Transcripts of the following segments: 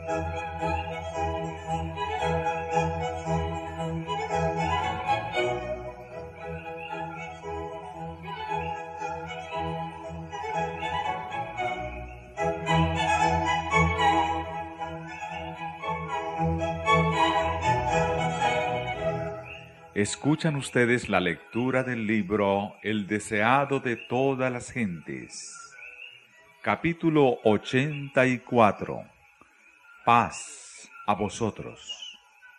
Escuchan ustedes la lectura del libro El deseado de todas las gentes. Capítulo 84. Paz a vosotros.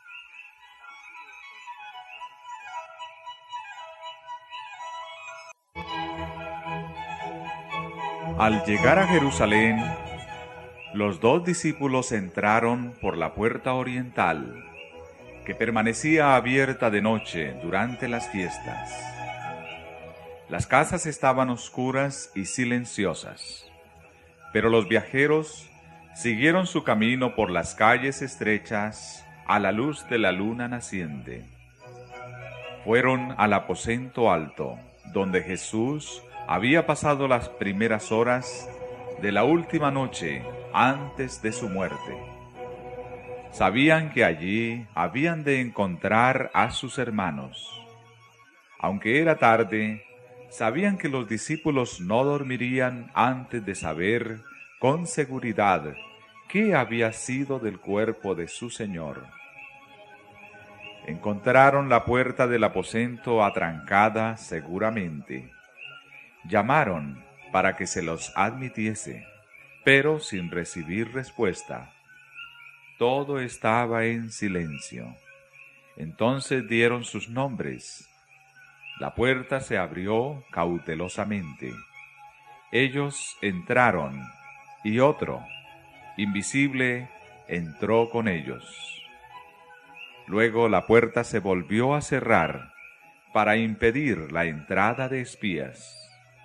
Al llegar a Jerusalén, los 2 discípulos entraron por la puerta oriental, que permanecía abierta de noche durante las fiestas. Las casas estaban oscuras y silenciosas, pero los viajeros siguieron su camino por las calles estrechas a la luz de la luna naciente. Fueron al aposento alto, donde Jesús había pasado las primeras horas de la última noche antes de su muerte. Sabían que allí habían de encontrar a sus hermanos. Aunque era tarde, sabían que los discípulos no dormirían antes de saber con seguridad qué había sido del cuerpo de su Señor. Encontraron la puerta del aposento atrancada seguramente. Llamaron para que se los admitiese, pero sin recibir respuesta. Todo estaba en silencio. Entonces dieron sus nombres. La puerta se abrió cautelosamente. Ellos entraron, y otro, invisible, entró con ellos. Luego la puerta se volvió a cerrar para impedir la entrada de espías.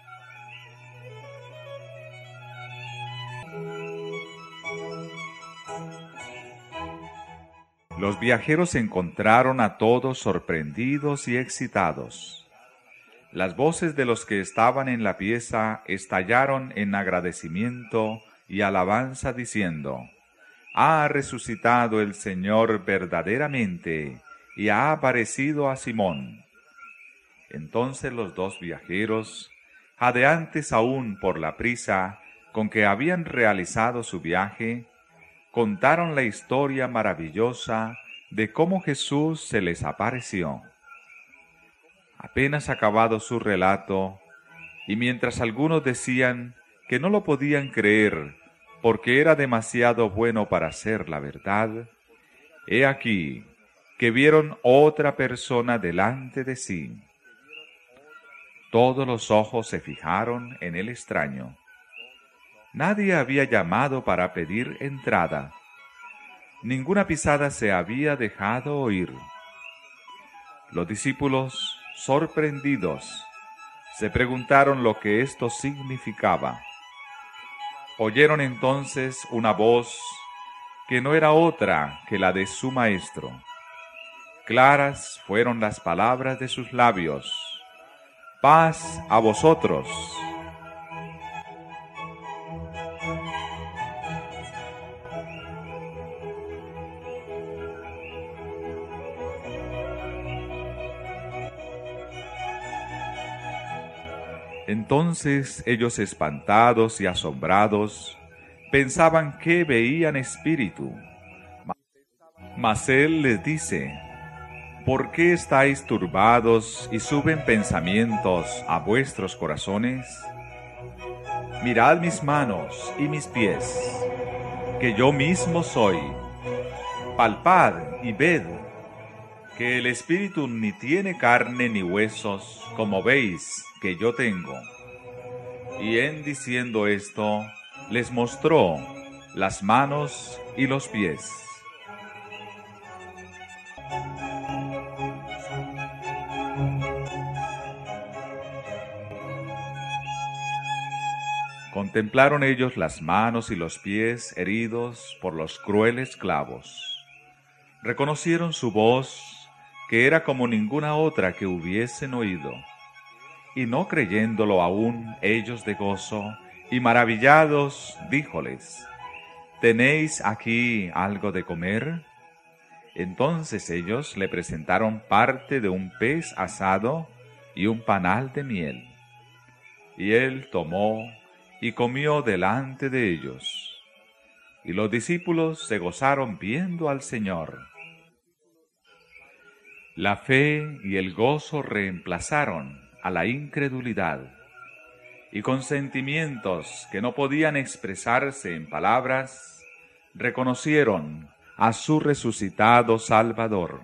Los viajeros encontraron a todos sorprendidos y excitados. Las voces de los que estaban en la pieza estallaron en agradecimiento y alabanza diciendo: «Ha resucitado el Señor verdaderamente y ha aparecido a Simón». Entonces los 2 viajeros, jadeantes aún por la prisa con que habían realizado su viaje, contaron la historia maravillosa de cómo Jesús se les apareció. Apenas acabado su relato, y mientras algunos decían que no lo podían creer porque era demasiado bueno para ser la verdad, he aquí que vieron otra persona delante de sí. Todos los ojos se fijaron en el extraño. Nadie había llamado para pedir entrada. Ninguna pisada se había dejado oír. Los discípulos, sorprendidos, se preguntaron lo que esto significaba. Oyeron entonces una voz que no era otra que la de su maestro. Claras fueron las palabras de sus labios: «Paz a vosotros». Entonces ellos, espantados y asombrados, pensaban que veían espíritu. Mas él les dice: «¿Por qué estáis turbados y suben pensamientos a vuestros corazones? Mirad mis manos y mis pies, que yo mismo soy. Palpad y ved, que el espíritu ni tiene carne ni huesos, como veis que yo tengo». Y en diciendo esto, les mostró las manos y los pies. Contemplaron ellos las manos y los pies heridos por los crueles clavos. Reconocieron su voz, que era como ninguna otra que hubiesen oído. Y no creyéndolo aún ellos de gozo, y maravillados, díjoles: ¿tenéis aquí algo de comer? Entonces ellos le presentaron parte de un pez asado y un panal de miel. Y él tomó y comió delante de ellos. Y los discípulos se gozaron viendo al Señor. La fe y el gozo reemplazaron a la incredulidad, y con sentimientos que no podían expresarse en palabras, reconocieron a su resucitado Salvador.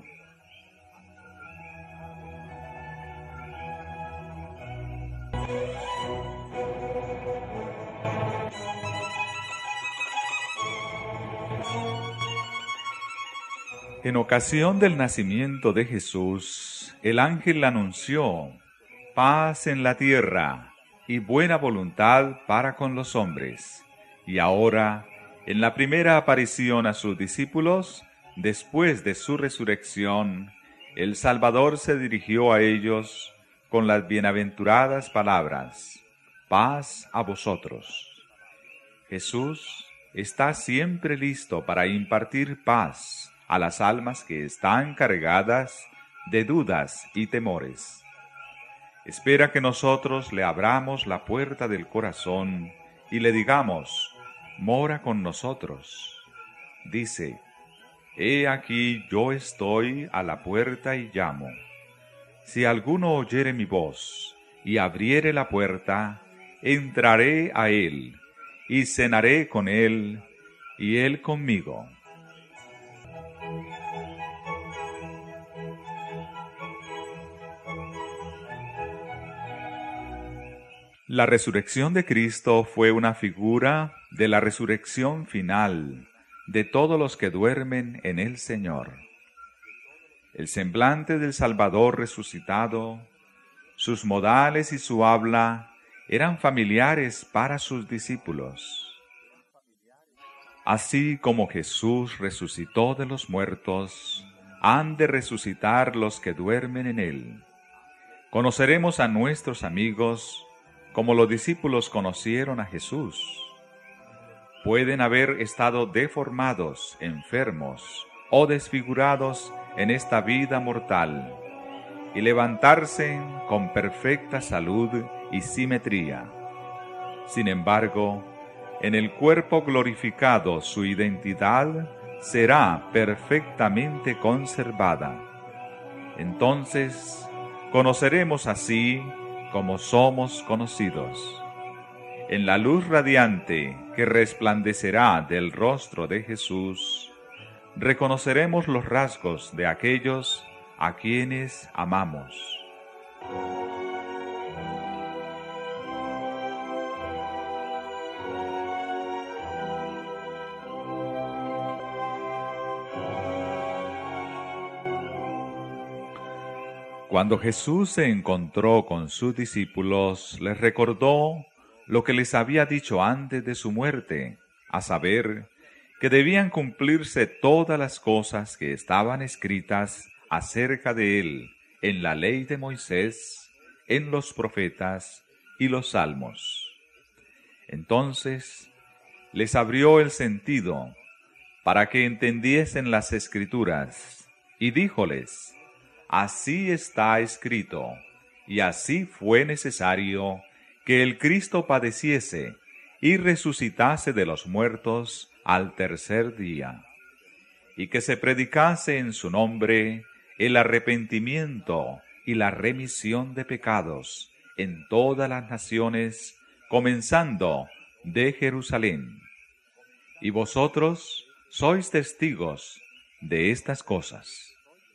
En ocasión del nacimiento de Jesús, el ángel anunció paz en la tierra y buena voluntad para con los hombres. Y ahora, en la primera aparición a sus discípulos, después de su resurrección, el Salvador se dirigió a ellos con las bienaventuradas palabras: paz a vosotros. Jesús está siempre listo para impartir paz a las almas que están cargadas de dudas y temores. Espera que nosotros le abramos la puerta del corazón y le digamos: mora con nosotros. Dice: he aquí yo estoy a la puerta y llamo. Si alguno oyere mi voz y abriere la puerta, entraré a él y cenaré con él y él conmigo. La resurrección de Cristo fue una figura de la resurrección final de todos los que duermen en el Señor. El semblante del Salvador resucitado, sus modales y su habla eran familiares para sus discípulos. Así como Jesús resucitó de los muertos, han de resucitar los que duermen en él. Conoceremos a nuestros amigos como los discípulos conocieron a Jesús. Pueden haber estado deformados, enfermos o desfigurados en esta vida mortal y levantarse con perfecta salud y simetría. Sin embargo, en el cuerpo glorificado su identidad será perfectamente conservada. Entonces, conoceremos así como somos conocidos. En la luz radiante que resplandecerá del rostro de Jesús, reconoceremos los rasgos de aquellos a quienes amamos. Cuando Jesús se encontró con sus discípulos, les recordó lo que les había dicho antes de su muerte, a saber, que debían cumplirse todas las cosas que estaban escritas acerca de él en la ley de Moisés, en los profetas y los salmos. Entonces les abrió el sentido para que entendiesen las Escrituras, y díjoles: así está escrito, y así fue necesario que el Cristo padeciese y resucitase de los muertos al tercer día, y que se predicase en su nombre el arrepentimiento y la remisión de pecados en todas las naciones, comenzando de Jerusalén. Y vosotros sois testigos de estas cosas.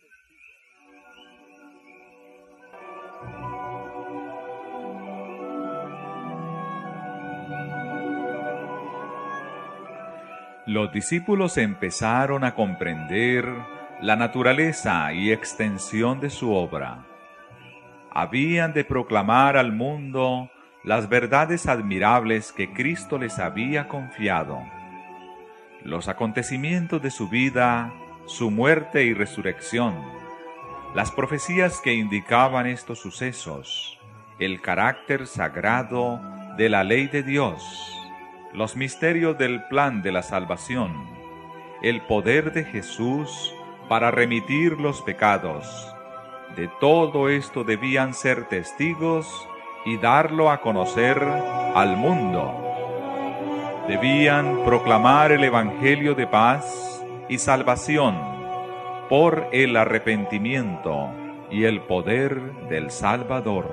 Los discípulos empezaron a comprender la naturaleza y extensión de su obra. Habían de proclamar al mundo las verdades admirables que Cristo les había confiado. Los acontecimientos de su vida, su muerte y resurrección, las profecías que indicaban estos sucesos, el carácter sagrado de la ley de Dios, los misterios del plan de la salvación, el poder de Jesús para remitir los pecados. De todo esto debían ser testigos y darlo a conocer al mundo. Debían proclamar el Evangelio de paz y salvación por el arrepentimiento y el poder del Salvador.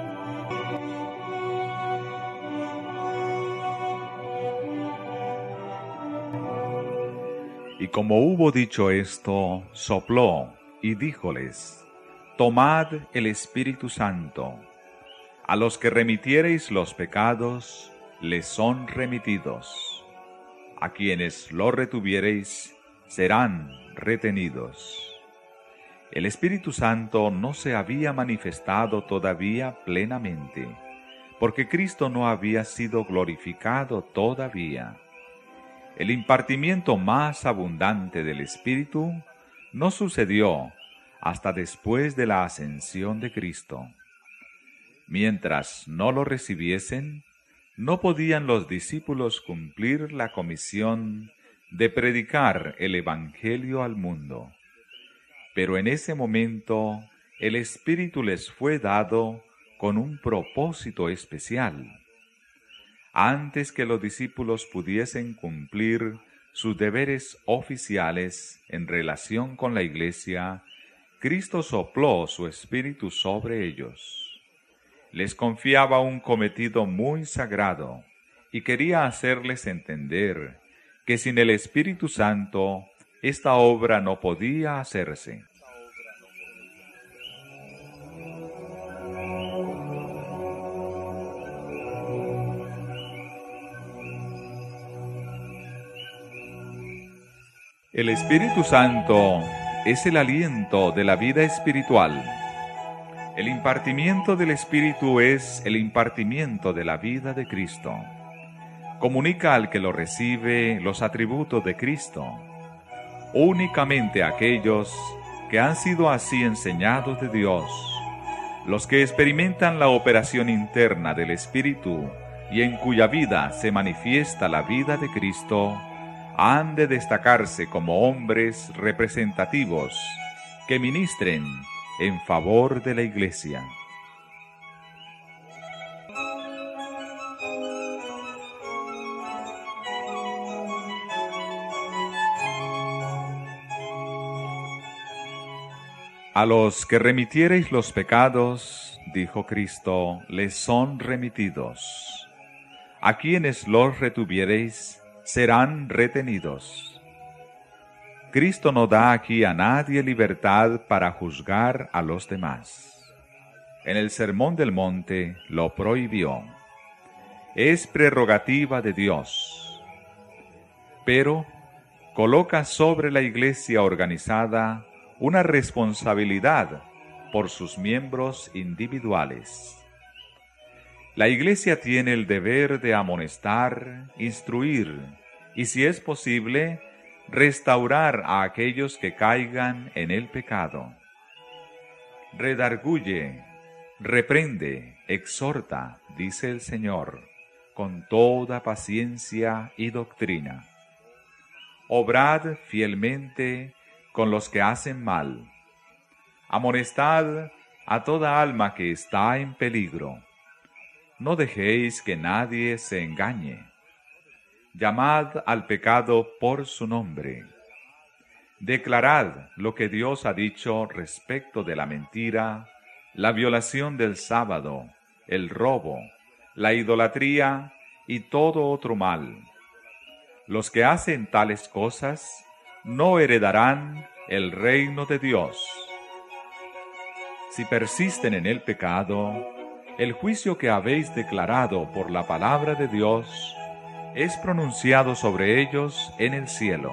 Y como hubo dicho esto, sopló y díjoles: Tomad el Espíritu Santo. A los que remitiereis los pecados, les son remitidos. A quienes lo retuviereis, serán retenidos. El Espíritu Santo no se había manifestado todavía plenamente, porque Cristo no había sido glorificado todavía. El impartimiento más abundante del Espíritu no sucedió hasta después de la ascensión de Cristo. Mientras no lo recibiesen, no podían los discípulos cumplir la comisión de predicar el Evangelio al mundo. Pero en ese momento el Espíritu les fue dado con un propósito especial. Antes que los discípulos pudiesen cumplir sus deberes oficiales en relación con la Iglesia, Cristo sopló su Espíritu sobre ellos. Les confiaba un cometido muy sagrado y quería hacerles entender que sin el Espíritu Santo esta obra no podía hacerse. El Espíritu Santo es el aliento de la vida espiritual. El impartimiento del Espíritu es el impartimiento de la vida de Cristo. Comunica al que lo recibe los atributos de Cristo. Únicamente aquellos que han sido así enseñados de Dios, los que experimentan la operación interna del Espíritu y en cuya vida se manifiesta la vida de Cristo, han de destacarse como hombres representativos que ministren en favor de la Iglesia. A los que remitiereis los pecados, dijo Cristo, les son remitidos. A quienes los retuviereis, serán retenidos. Cristo no da aquí a nadie libertad para juzgar a los demás. En el Sermón del Monte lo prohibió. Es prerrogativa de Dios. Pero coloca sobre la Iglesia organizada una responsabilidad por sus miembros individuales. La Iglesia tiene el deber de amonestar, instruir y, si es posible, restaurar a aquellos que caigan en el pecado. Redarguye, reprende, exhorta, dice el Señor, con toda paciencia y doctrina. Obrad fielmente con los que hacen mal. Amonestad a toda alma que está en peligro. No dejéis que nadie se engañe. Llamad al pecado por su nombre. Declarad lo que Dios ha dicho respecto de la mentira, la violación del sábado, el robo, la idolatría y todo otro mal. Los que hacen tales cosas no heredarán el reino de Dios. Si persisten en el pecado, el juicio que habéis declarado por la palabra de Dios es pronunciado sobre ellos en el cielo.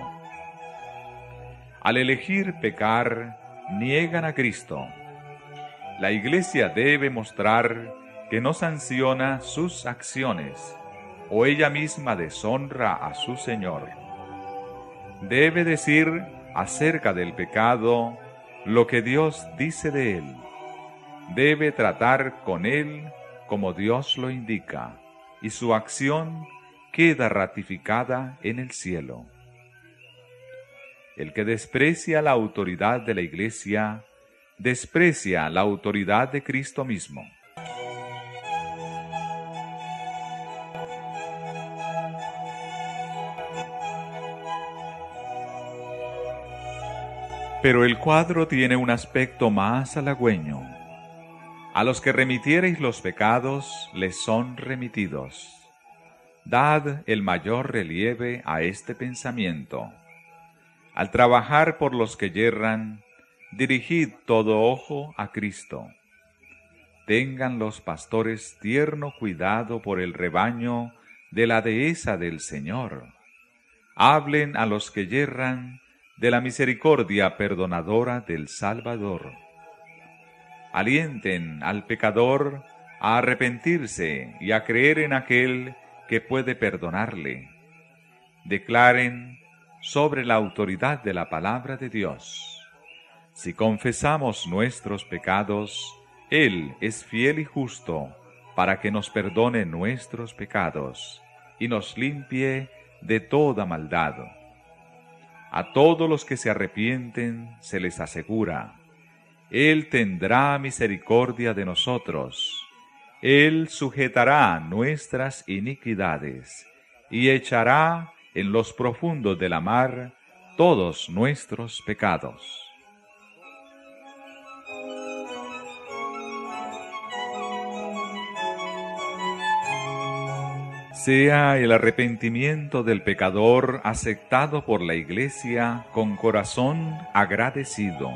Al elegir pecar, niegan a Cristo. La Iglesia debe mostrar que no sanciona sus acciones, o ella misma deshonra a su Señor. Debe decir acerca del pecado lo que Dios dice de él. Debe tratar con él como Dios lo indica, y su acción queda ratificada en el cielo. El que desprecia la autoridad de la Iglesia, desprecia la autoridad de Cristo mismo. Pero el cuadro tiene un aspecto más halagüeño. A los que remitiereis los pecados, les son remitidos. Dad el mayor relieve a este pensamiento. Al trabajar por los que yerran, dirigid todo ojo a Cristo. Tengan los pastores tierno cuidado por el rebaño de la dehesa del Señor. Hablen a los que yerran de la misericordia perdonadora del Salvador. Alienten al pecador a arrepentirse y a creer en aquel que puede perdonarle. Declaren sobre la autoridad de la palabra de Dios. Si confesamos nuestros pecados, Él es fiel y justo para que nos perdone nuestros pecados y nos limpie de toda maldad. A todos los que se arrepienten se les asegura: Él tendrá misericordia de nosotros. Él sujetará nuestras iniquidades y echará en los profundos de la mar todos nuestros pecados. Sea el arrepentimiento del pecador aceptado por la Iglesia con corazón agradecido.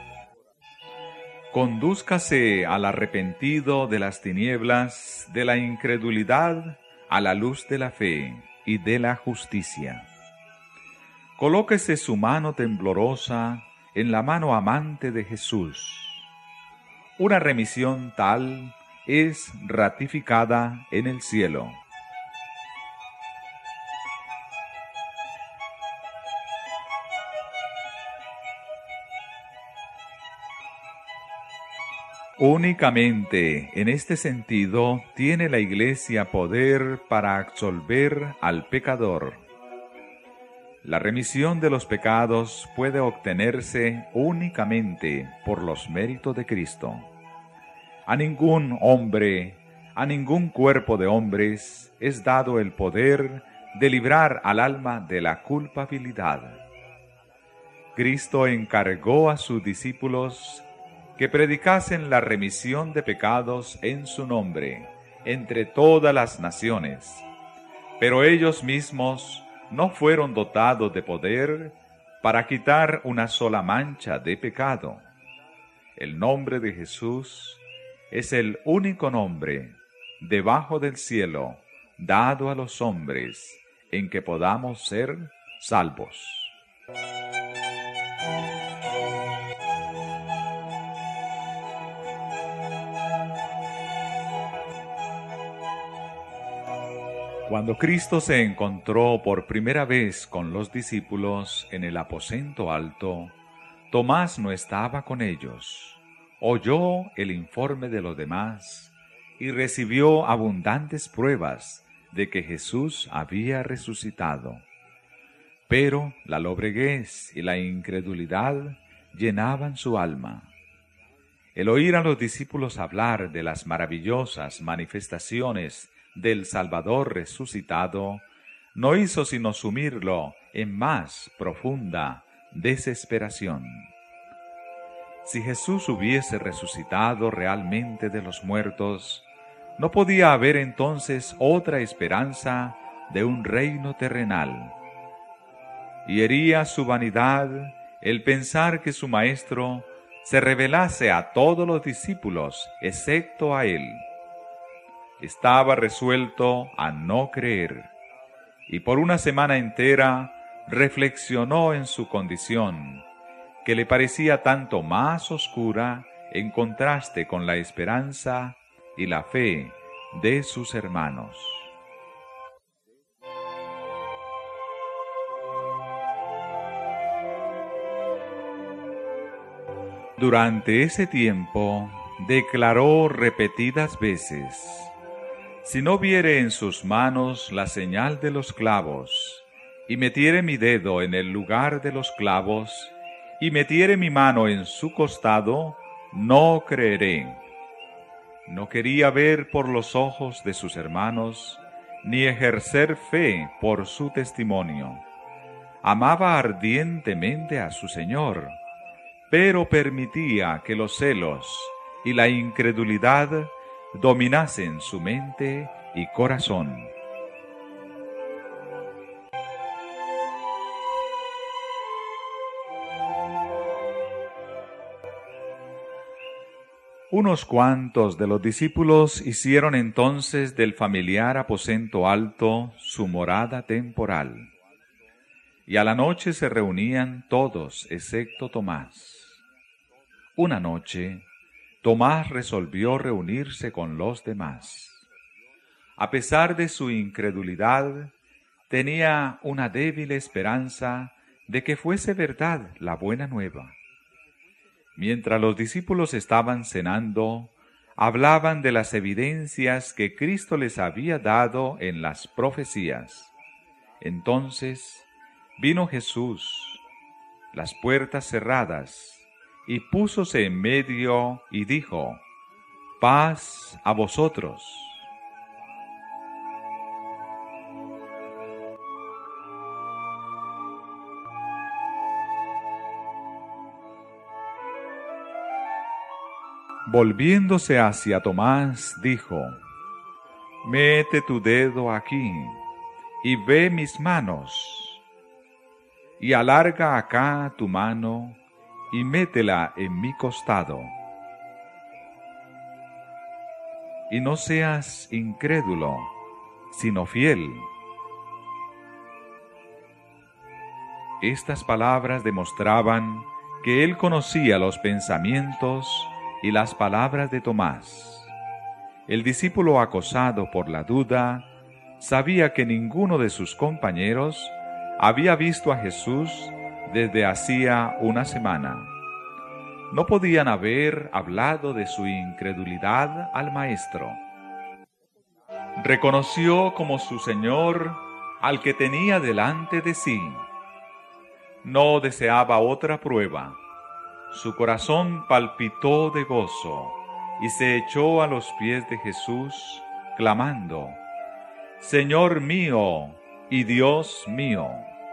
Condúzcase al arrepentido de las tinieblas, de la incredulidad, a la luz de la fe y de la justicia. Colóquese su mano temblorosa en la mano amante de Jesús. Una remisión tal es ratificada en el cielo. Únicamente en este sentido tiene la Iglesia poder para absolver al pecador. La remisión de los pecados puede obtenerse únicamente por los méritos de Cristo. A ningún hombre, a ningún cuerpo de hombres es dado el poder de librar al alma de la culpabilidad. Cristo encargó a sus discípulos que predicasen la remisión de pecados en su nombre, entre todas las naciones. Pero ellos mismos no fueron dotados de poder para quitar una sola mancha de pecado. El nombre de Jesús es el único nombre debajo del cielo dado a los hombres en que podamos ser salvos. Cuando Cristo se encontró por primera vez con los discípulos en el aposento alto, Tomás no estaba con ellos. Oyó el informe de los demás y recibió abundantes pruebas de que Jesús había resucitado. Pero la lobreguez y la incredulidad llenaban su alma. El oír a los discípulos hablar de las maravillosas manifestaciones del Salvador resucitado no hizo sino sumirlo en más profunda desesperación. Si Jesús hubiese resucitado realmente de los muertos, no podía haber entonces otra esperanza de un reino terrenal. Y hería su vanidad el pensar que su Maestro se revelase a todos los discípulos, excepto a él. Estaba resuelto a no creer, y por una semana entera reflexionó en su condición, que le parecía tanto más oscura en contraste con la esperanza y la fe de sus hermanos. Durante ese tiempo declaró repetidas veces: Si no viere en sus manos la señal de los clavos, y metiere mi dedo en el lugar de los clavos, y metiere mi mano en su costado, no creeré. No quería ver por los ojos de sus hermanos, ni ejercer fe por su testimonio. Amaba ardientemente a su Señor, pero permitía que los celos y la incredulidad dominasen su mente y corazón. Unos cuantos de los discípulos hicieron entonces del familiar aposento alto su morada temporal, y a la noche se reunían todos excepto Tomás. Una noche, Tomás resolvió reunirse con los demás. A pesar de su incredulidad, tenía una débil esperanza de que fuese verdad la buena nueva. Mientras los discípulos estaban cenando, hablaban de las evidencias que Cristo les había dado en las profecías. Entonces vino Jesús, las puertas cerradas, y púsose en medio y dijo: «Paz a vosotros». Volviéndose hacia Tomás, dijo: «Mete tu dedo aquí, y ve mis manos, y alarga acá tu mano, y métela en mi costado. Y no seas incrédulo, sino fiel». Estas palabras demostraban que él conocía los pensamientos y las palabras de Tomás. El discípulo acosado por la duda sabía que ninguno de sus compañeros había visto a Jesús desde hacía una semana. No podían haber hablado de su incredulidad al Maestro. Reconoció como su Señor al que tenía delante de sí. No deseaba otra prueba. Su corazón palpitó de gozo y se echó a los pies de Jesús, clamando: «Señor mío y Dios mío».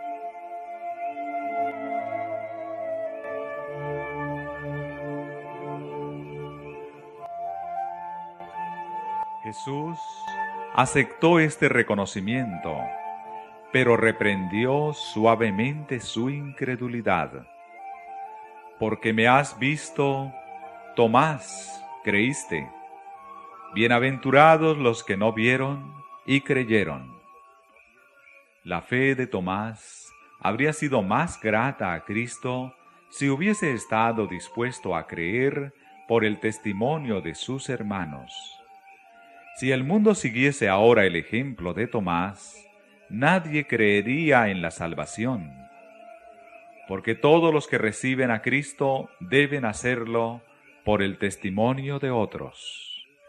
Jesús aceptó este reconocimiento, pero reprendió suavemente su incredulidad. «Porque me has visto, Tomás, creíste. Bienaventurados los que no vieron y creyeron». La fe de Tomás habría sido más grata a Cristo si hubiese estado dispuesto a creer por el testimonio de sus hermanos. Si el mundo siguiese ahora el ejemplo de Tomás, nadie creería en la salvación, porque todos los que reciben a Cristo deben hacerlo por el testimonio de otros.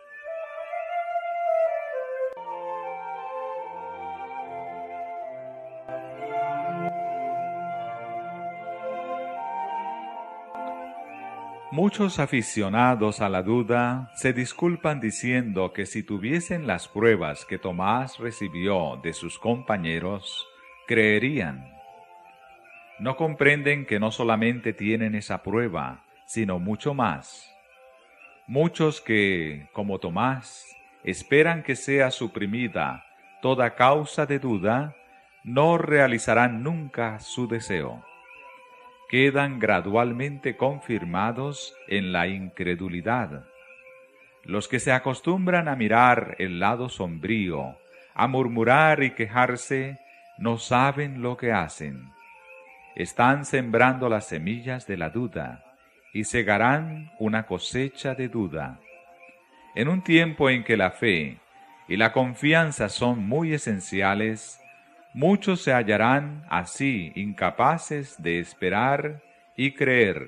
Muchos aficionados a la duda se disculpan diciendo que si tuviesen las pruebas que Tomás recibió de sus compañeros, creerían. No comprenden que no solamente tienen esa prueba, sino mucho más. Muchos que, como Tomás, esperan que sea suprimida toda causa de duda, no realizarán nunca su deseo. Quedan gradualmente confirmados en la incredulidad. Los que se acostumbran a mirar el lado sombrío, a murmurar y quejarse, no saben lo que hacen. Están sembrando las semillas de la duda y segarán una cosecha de duda. En un tiempo en que la fe y la confianza son muy esenciales, muchos se hallarán así incapaces de esperar y creer.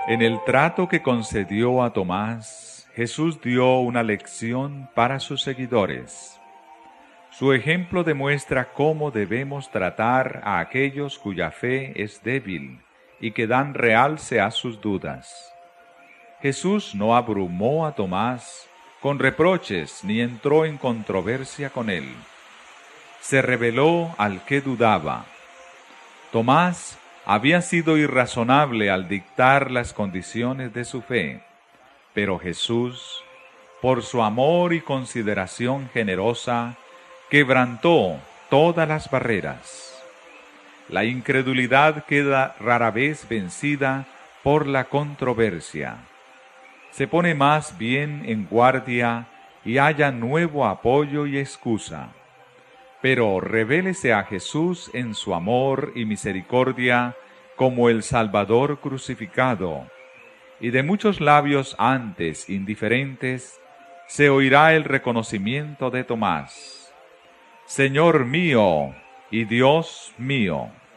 En el trato que concedió a Tomás, Jesús dio una lección para sus seguidores. Su ejemplo demuestra cómo debemos tratar a aquellos cuya fe es débil y que dan realce a sus dudas. Jesús no abrumó a Tomás con reproches ni entró en controversia con él. Se reveló al que dudaba. Tomás había sido irrazonable al dictar las condiciones de su fe, pero Jesús, por su amor y consideración generosa, quebrantó todas las barreras. La incredulidad queda rara vez vencida por la controversia. Se pone más bien en guardia y halla nuevo apoyo y excusa. Pero revélese a Jesús en su amor y misericordia como el Salvador crucificado, y de muchos labios antes indiferentes se oirá el reconocimiento de Tomás: Señor mío y Dios mío.